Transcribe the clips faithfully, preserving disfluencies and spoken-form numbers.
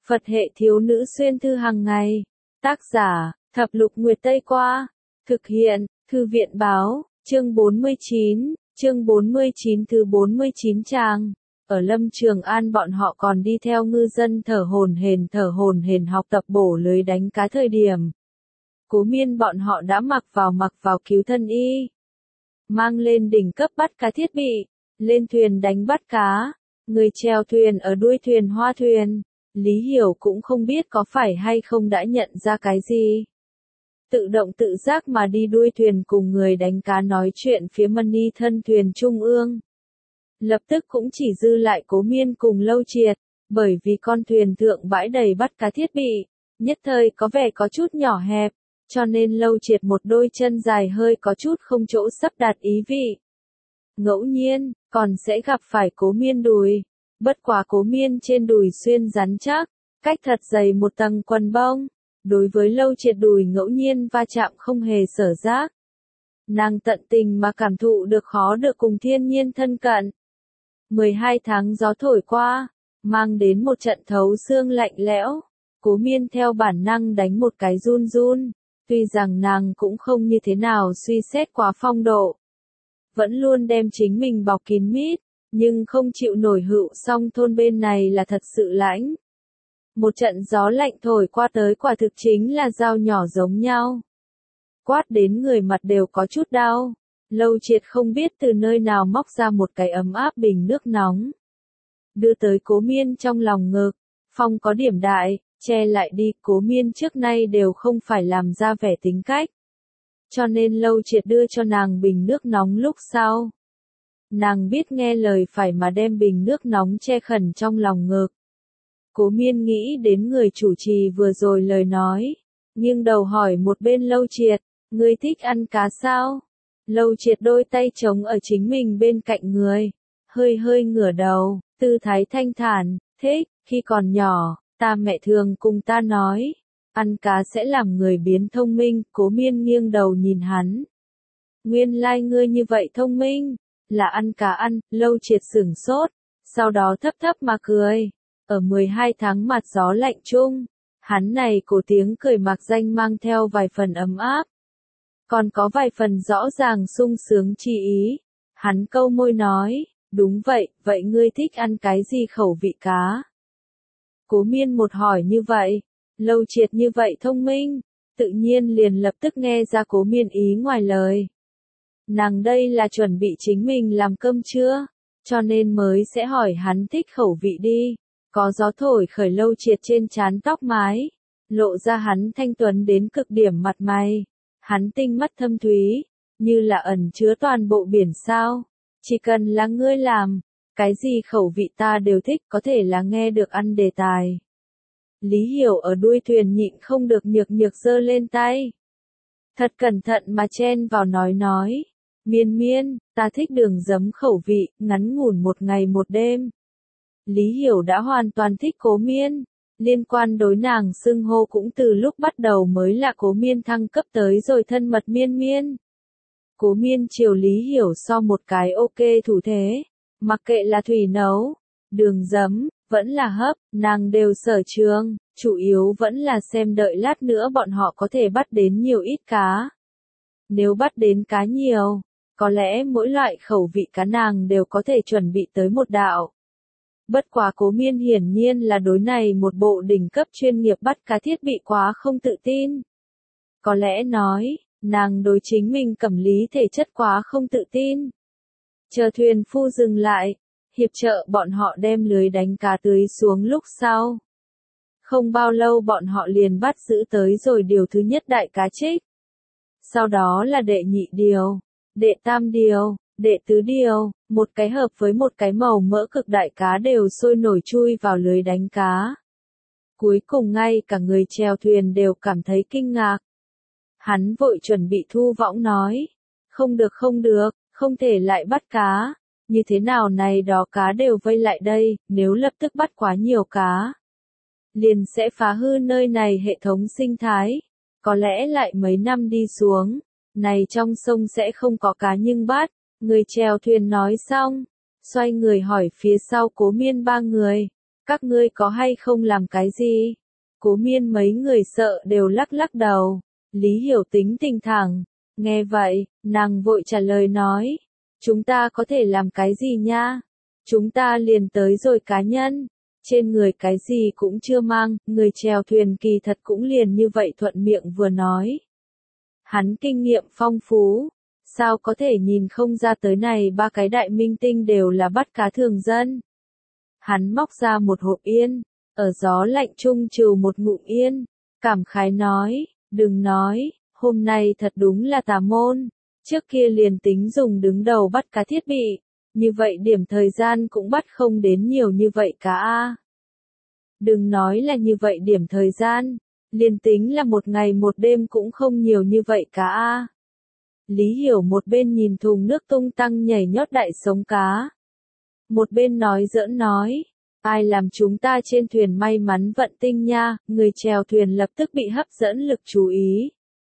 Phật hệ thiếu nữ xuyên thư hàng ngày. Tác giả, Thập Lục Nguyệt Tây Qua. Thực hiện, Thư viện Báo, chương bốn mươi chín, chương bốn mươi chín thứ bốn mươi chín trang. Ở Lâm Trường An bọn họ còn đi theo ngư dân thở hổn hển thở hổn hển học tập bổ lưới đánh cá thời điểm. Cố Miên bọn họ đã mặc vào mặc vào cứu thân y. Mang lên đỉnh cấp bắt cá thiết bị, lên thuyền đánh bắt cá. Người chèo thuyền ở đuôi thuyền hoa thuyền. Lý Hiểu cũng không biết có phải hay không đã nhận ra cái gì. Tự động tự giác mà đi đuôi thuyền cùng người đánh cá nói chuyện phía mani thân thuyền trung ương. Lập tức cũng chỉ dư lại Cố Miên cùng Lâu Triệt, bởi vì con thuyền thượng bãi đầy bắt cá thiết bị, nhất thời có vẻ có chút nhỏ hẹp, cho nên Lâu Triệt một đôi chân dài hơi có chút không chỗ sắp đặt ý vị. Ngẫu nhiên, còn sẽ gặp phải Cố Miên đùi. Bất quá Cố Miên trên đùi xuyên rắn chắc, cách thật dày một tầng quần bông. Đối với Lâu Triệt đùi ngẫu nhiên va chạm không hề sở giác. Nàng tận tình mà cảm thụ được khó được cùng thiên nhiên thân cận. mười hai tháng gió thổi qua, mang đến một trận thấu xương lạnh lẽo. Cố Miên theo bản năng đánh một cái run run, tuy rằng nàng cũng không như thế nào suy xét quá phong độ. Vẫn luôn đem chính mình bọc kín mít, nhưng không chịu nổi hữu song thôn bên này là thật sự lãnh. Một trận gió lạnh thổi qua tới quả thực chính là dao nhỏ giống nhau. Quát đến người mặt đều có chút đau. Lâu Triệt không biết từ nơi nào móc ra một cái ấm áp bình nước nóng. Đưa tới Cố Miên trong lòng ngực. Phong có điểm đại, che lại đi. Cố Miên trước nay đều không phải làm ra vẻ tính cách. Cho nên Lâu Triệt đưa cho nàng bình nước nóng lúc sau. Nàng biết nghe lời phải mà đem bình nước nóng che khẩn trong lòng ngực. Cố Miên nghĩ đến người chủ trì vừa rồi lời nói, nghiêng đầu hỏi một bên Lâu Triệt, ngươi thích ăn cá sao? Lâu Triệt đôi tay trống ở chính mình bên cạnh người, hơi hơi ngửa đầu, tư thái thanh thản, thích, khi còn nhỏ, ta mẹ thường cùng ta nói, ăn cá sẽ làm người biến thông minh. Cố Miên nghiêng đầu nhìn hắn. Nguyên lai like ngươi như vậy thông minh, là ăn cá ăn. Lâu Triệt sửng sốt, sau đó thấp thấp mà cười. Ở mười hai tháng mặt gió lạnh chung, hắn này cổ tiếng cười mạc danh mang theo vài phần ấm áp. Còn có vài phần rõ ràng sung sướng chi ý. Hắn câu môi nói, đúng vậy, vậy ngươi thích ăn cái gì khẩu vị cá? Cố Miên một hỏi như vậy, Lâu Triệt như vậy thông minh, tự nhiên liền lập tức nghe ra Cố Miên ý ngoài lời. Nàng đây là chuẩn bị chính mình làm cơm chưa? Cho nên mới sẽ hỏi hắn thích khẩu vị đi. Có gió thổi khởi Lâu Triệt trên trán tóc mái, lộ ra hắn thanh tuấn đến cực điểm mặt mày. Hắn tinh mắt thâm thúy, như là ẩn chứa toàn bộ biển sao. Chỉ cần là ngươi làm, cái gì khẩu vị ta đều thích, có thể là nghe được ăn đề tài. Lý Hiểu ở đuôi thuyền nhịn không được nhược nhược giơ lên tay. Thật cẩn thận mà chen vào nói nói. Miên Miên, ta thích đường giấm khẩu vị, ngắn ngủn một ngày một đêm. Lý Hiểu đã hoàn toàn thích Cố Miên. Liên quan đối nàng xưng hô cũng từ lúc bắt đầu mới là Cố Miên thăng cấp tới rồi thân mật Miên Miên. Cố Miên chiều Lý Hiểu so một cái ok thủ thế. Mặc kệ là thủy nấu, đường giấm, vẫn là hấp, nàng đều sở trường. Chủ yếu vẫn là xem đợi lát nữa bọn họ có thể bắt đến nhiều ít cá. Nếu bắt đến cá nhiều, có lẽ mỗi loại khẩu vị cá nàng đều có thể chuẩn bị tới một đạo. Bất quá Cố Miên hiển nhiên là đối này một bộ đỉnh cấp chuyên nghiệp bắt cá thiết bị quá không tự tin. Có lẽ nói, nàng đối chính mình cẩm lý thể chất quá không tự tin. Chờ thuyền phu dừng lại, hiệp trợ bọn họ đem lưới đánh cá tưới xuống lúc sau. Không bao lâu bọn họ liền bắt giữ tới rồi điều thứ nhất đại cá trích. Sau đó là đệ nhị điều, đệ tam điều, đệ tứ điều, một cái hợp với một cái màu mỡ cực đại cá đều sôi nổi chui vào lưới đánh cá. Cuối cùng ngay cả người chèo thuyền đều cảm thấy kinh ngạc. Hắn vội chuẩn bị thu võng nói, không được không được, không thể lại bắt cá, như thế nào này đó cá đều vây lại đây, nếu lập tức bắt quá nhiều cá, liền sẽ phá hư nơi này hệ thống sinh thái, có lẽ lại mấy năm đi xuống, này trong sông sẽ không có cá nhưng bắt. Người chèo thuyền nói xong, xoay người hỏi phía sau Cố Miên ba người, Các ngươi có hay không làm cái gì? Cố Miên mấy người sợ đều lắc lắc đầu. Lý Hiểu tính tình thẳng. Nghe vậy, nàng vội trả lời nói. Chúng ta có thể làm cái gì nha? Chúng ta liền tới rồi cá nhân. Trên người cái gì cũng chưa mang, người chèo thuyền kỳ thật cũng liền như vậy thuận miệng vừa nói. Hắn kinh nghiệm phong phú. Sao có thể nhìn không ra tới này ba cái đại minh tinh đều là bắt cá thường dân. Hắn móc ra một hộp yên, ở gió lạnh trung trừ một ngụm yên, cảm khái nói, đừng nói, hôm nay thật đúng là tà môn, trước kia liền tính dùng đứng đầu bắt cá thiết bị, như vậy điểm thời gian cũng bắt không đến nhiều như vậy cá a. Đừng nói là như vậy điểm thời gian, liền tính là một ngày một đêm cũng không nhiều như vậy cá a. Lý Hiểu một bên nhìn thùng nước tung tăng nhảy nhót đại sống cá. Một bên nói giỡn nói, ai làm chúng ta trên thuyền may mắn vận tinh nha, người chèo thuyền lập tức bị hấp dẫn lực chú ý.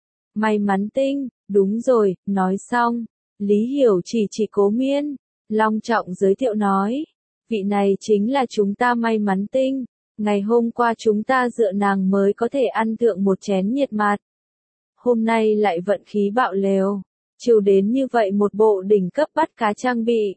May mắn tinh, đúng rồi, nói xong, Lý Hiểu chỉ chỉ Cố Miên, long trọng giới thiệu nói, vị này chính là chúng ta may mắn tinh, ngày hôm qua chúng ta dựa nàng mới có thể ăn thượng một chén nhiệt mạt. Hôm nay lại vận khí bạo lều, chiều đến như vậy một bộ đỉnh cấp bắt cá trang bị.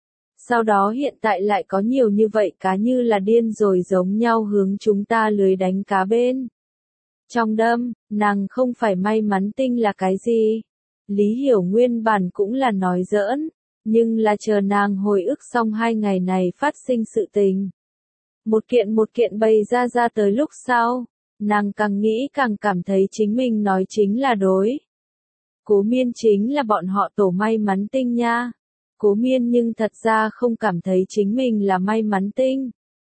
Sau đó hiện tại lại có nhiều như vậy cá như là điên rồi giống nhau hướng chúng ta lưới đánh cá bên. Trong đâm, nàng không phải may mắn tinh là cái gì? Lý Hiểu nguyên bản cũng là nói giỡn, nhưng là chờ nàng hồi ức xong hai ngày này phát sinh sự tình. Một kiện một kiện bày ra ra tới lúc sau, nàng càng nghĩ càng cảm thấy chính mình nói chính là đối. Cố Miên chính là bọn họ tổ may mắn tinh nha. Cố Miên nhưng thật ra không cảm thấy chính mình là may mắn tinh.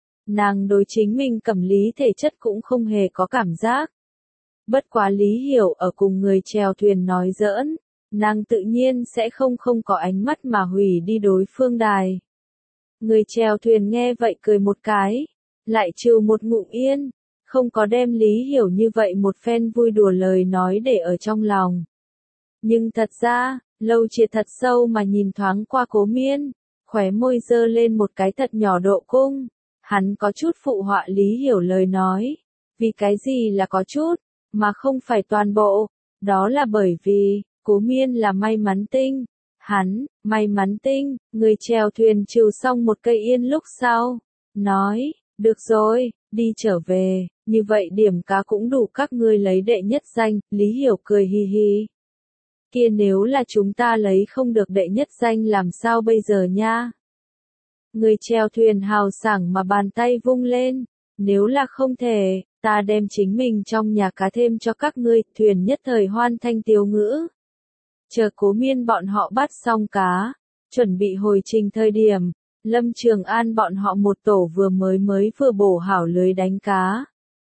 Nàng đối chính mình cẩm lý thể chất cũng không hề có cảm giác. Bất quá Lý Hiểu ở cùng người chèo thuyền nói giỡn, nàng tự nhiên sẽ không không có ánh mắt mà hủy đi đối phương đài. Người chèo thuyền nghe vậy cười một cái, lại trừ một ngụm yên, không có đem Lý Hiểu như vậy một phen vui đùa lời nói để ở trong lòng. Nhưng thật ra, Lâu Triệt thật sâu mà nhìn thoáng qua Cố Miên, khóe môi dơ lên một cái thật nhỏ độ cung, hắn có chút phụ họa Lý Hiểu lời nói, vì cái gì là có chút, mà không phải toàn bộ, đó là bởi vì, Cố Miên là may mắn tinh, hắn, may mắn tinh, người chèo thuyền trừ xong một cây yên lúc sau, nói, được rồi, đi trở về, như vậy điểm cá cũng đủ các ngươi lấy đệ nhất danh, Lý Hiểu cười hi hi. Kia nếu là chúng ta lấy không được đệ nhất danh làm sao bây giờ nha? Người chèo thuyền hào sảng mà bàn tay vung lên, nếu là không thể, ta đem chính mình trong nhà cá thêm cho các ngươi, thuyền nhất thời hoan thanh tiếu ngữ. Chờ Cố Miên bọn họ bắt xong cá, chuẩn bị hồi trình thời điểm, Lâm Trường An bọn họ một tổ vừa mới mới vừa bổ hảo lưới đánh cá.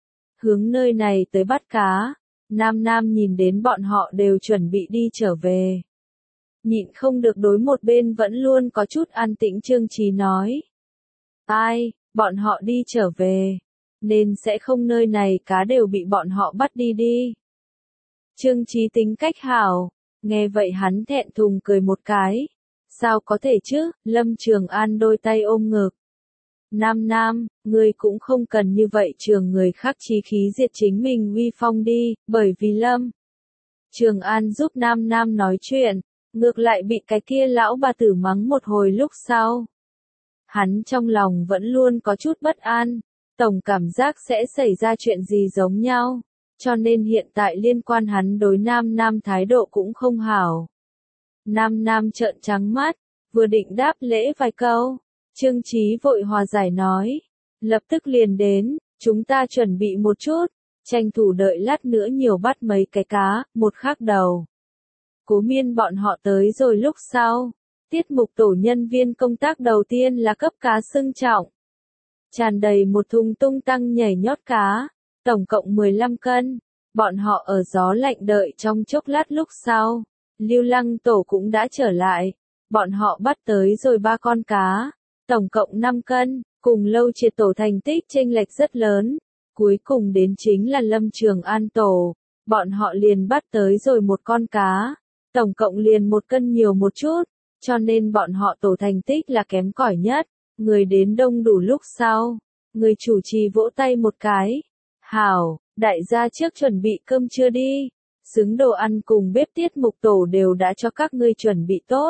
Hướng nơi này tới bắt cá. Nam Nam nhìn đến bọn họ đều chuẩn bị đi trở về. Nhịn không được đối một bên vẫn luôn có chút an tĩnh Trương Chí nói. Ai, bọn họ đi trở về, nên sẽ không nơi này cá đều bị bọn họ bắt đi đi. Trương Chí tính cách hảo, nghe vậy hắn thẹn thùng cười một cái. Sao có thể chứ, Lâm Trường An đôi tay ôm ngực. Nam Nam, ngươi cũng không cần như vậy trường người khác chí khí diệt chính mình uy phong đi, bởi vì Lâm Trường An giúp Nam Nam nói chuyện, ngược lại bị cái kia lão bà tử mắng một hồi lúc sau. Hắn trong lòng vẫn luôn có chút bất an, tổng cảm giác sẽ xảy ra chuyện gì giống nhau, cho nên hiện tại liên quan hắn đối Nam Nam thái độ cũng không hảo. Nam Nam trợn trắng mắt, vừa định đáp lễ vài câu. Trương Chí vội hòa giải nói, lập tức liền đến, chúng ta chuẩn bị một chút, tranh thủ đợi lát nữa nhiều bắt mấy cái cá, một khắc đầu. Cố Miên bọn họ tới rồi lúc sau, tiết mục tổ nhân viên công tác đầu tiên là cấp cá xưng trọng. Tràn đầy một thùng tung tăng nhảy nhót cá, tổng cộng mười lăm cân, bọn họ ở gió lạnh đợi trong chốc lát lúc sau, Lưu Lăng tổ cũng đã trở lại, bọn họ bắt tới rồi ba con cá. Tổng cộng năm cân, cùng Lâu Triệt tổ thành tích chênh lệch rất lớn, cuối cùng đến chính là Lâm Trường An tổ, bọn họ liền bắt tới rồi một con cá, tổng cộng liền một cân nhiều một chút, cho nên bọn họ tổ thành tích là kém cỏi nhất, người đến đông đủ lúc sau, Người chủ trì vỗ tay một cái. Hảo, đại gia trước chuẩn bị cơm trưa đi. Xứng đồ ăn cùng bếp tiết mục tổ đều đã cho các ngươi chuẩn bị tốt.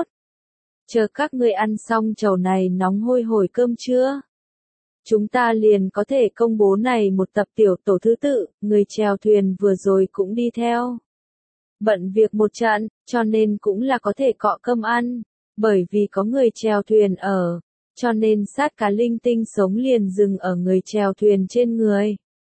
Chờ các ngươi ăn xong chầu này nóng hôi hổi cơm trưa. Chúng ta liền có thể công bố này một tập tiểu tổ thứ tự, người chèo thuyền vừa rồi cũng đi theo. Bận việc một trận, cho nên cũng là có thể cọ cơm ăn, bởi vì có người chèo thuyền ở, cho nên sát cá linh tinh sống liền dừng ở người chèo thuyền trên người.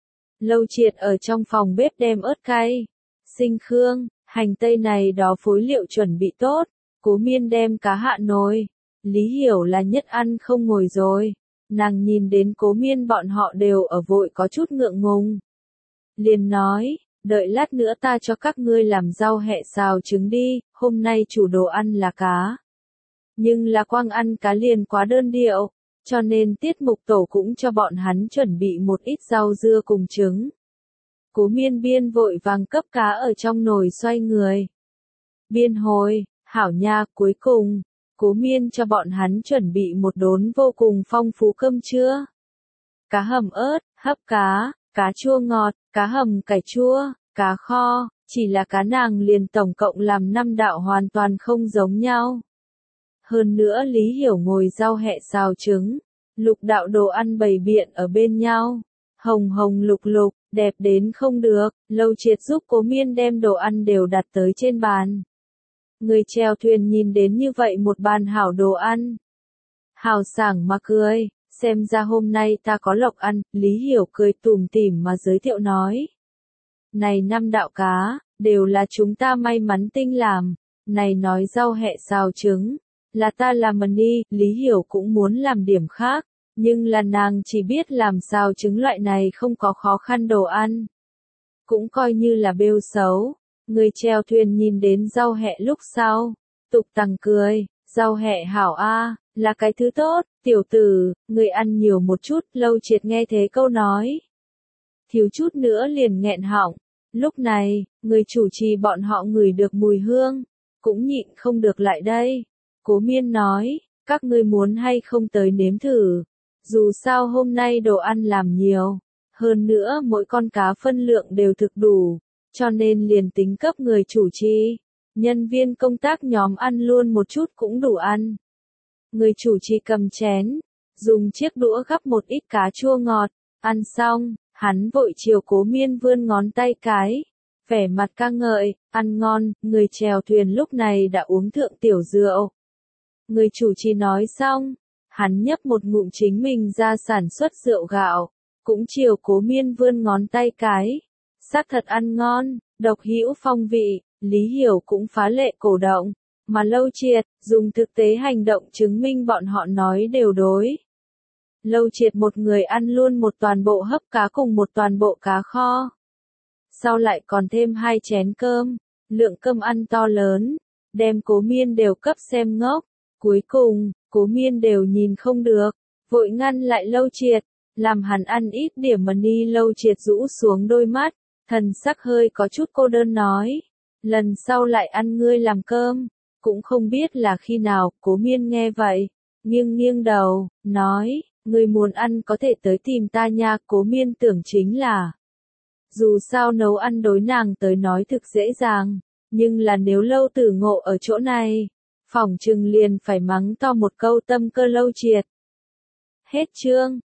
Lâu Triệt ở trong phòng bếp đem ớt cay, sinh khương, hành tây này đó phối liệu chuẩn bị tốt, Cố Miên đem cá hạ nồi. Lý Hiểu là nhất ăn không ngồi rồi, nàng nhìn đến Cố Miên bọn họ đều ở vội có chút ngượng ngùng. Liền nói, đợi lát nữa ta cho các ngươi làm rau hẹ xào trứng đi, hôm nay chủ đồ ăn là cá. Nhưng là quang ăn cá liền quá đơn điệu, cho nên tiết mục tổ cũng cho bọn hắn chuẩn bị một ít rau dưa cùng trứng. Cố Miên biên vội vàng cấp cá ở trong nồi xoay người. Biên hồi, hảo nha, cuối cùng, Cố Miên cho bọn hắn chuẩn bị một đốn vô cùng phong phú cơm trưa. Cá hầm ớt, hấp cá, cá chua ngọt, cá hầm cải chua, cá kho, chỉ là cá nàng liền tổng cộng làm năm đạo hoàn toàn không giống nhau. Hơn nữa Lý Hiểu ngồi rau hẹ xào trứng, lục đạo đồ ăn bày biện ở bên nhau, hồng hồng lục lục, đẹp đến không được. Lâu Triệt giúp Cố Miên đem đồ ăn đều đặt tới trên bàn. Người chèo thuyền nhìn đến như vậy một bàn hảo đồ ăn, hào sảng mà cười, xem ra hôm nay ta có lộc ăn. Lý Hiểu cười tủm tỉm mà giới thiệu nói. Này năm đạo cá, đều là chúng ta may mắn tinh làm, này nói rau hẹ xào trứng, là ta làm mần đi. Lý Hiểu cũng muốn làm điểm khác, nhưng là nàng chỉ biết làm xào trứng loại này không có khó khăn đồ ăn. Cũng coi như là bêu xấu. Người chèo thuyền nhìn đến rau hẹ lúc sau, tục tằng cười, rau hẹ hảo a, là cái thứ tốt, tiểu tử, người ăn nhiều một chút. Lâu Triệt nghe thế câu nói, thiếu chút nữa liền nghẹn họng. Lúc này, người chủ trì bọn họ ngửi được mùi hương, cũng nhịn không được lại đây. Cố Miên nói, các ngươi muốn hay không tới nếm thử, dù sao hôm nay đồ ăn làm nhiều, hơn nữa mỗi con cá phân lượng đều thực đủ. Cho nên liền tính cấp người chủ trì, nhân viên công tác nhóm ăn luôn một chút cũng đủ ăn. Người chủ trì cầm chén, dùng chiếc đũa gắp một ít cá chua ngọt, ăn xong, hắn vội chiều Cố Miên vươn ngón tay cái, vẻ mặt ca ngợi, ăn ngon. Người chèo thuyền lúc này đã uống thượng tiểu rượu. Người chủ trì nói xong, hắn nhấp một ngụm chính mình ra sản xuất rượu gạo, cũng chiều Cố Miên vươn ngón tay cái. Xác thật ăn ngon, độc hữu phong vị. Lý Hiểu cũng phá lệ cổ động, mà Lâu Triệt dùng thực tế hành động chứng minh bọn họ nói đều đối. Lâu Triệt một người ăn luôn một toàn bộ hấp cá cùng một toàn bộ cá kho. Sau lại còn thêm hai chén cơm, lượng cơm ăn to lớn, đem Cố Miên đều cấp xem ngốc. Cuối cùng, Cố Miên đều nhìn không được, vội ngăn lại Lâu Triệt, làm hắn ăn ít điểm mà đi. Lâu Triệt rũ xuống đôi mắt, thần sắc hơi có chút cô đơn nói, lần sau lại ăn ngươi làm cơm. Cũng không biết là khi nào, Cố Miên nghe vậy, nghiêng nghiêng đầu, nói, ngươi muốn ăn có thể tới tìm ta nha. Cố Miên tưởng chính là, dù sao nấu ăn đối nàng tới nói thực dễ dàng, nhưng là nếu Lâu Tử Ngộ ở chỗ này, phỏng chừng liền phải mắng to một câu tâm cơ Lâu Triệt. Hết chương.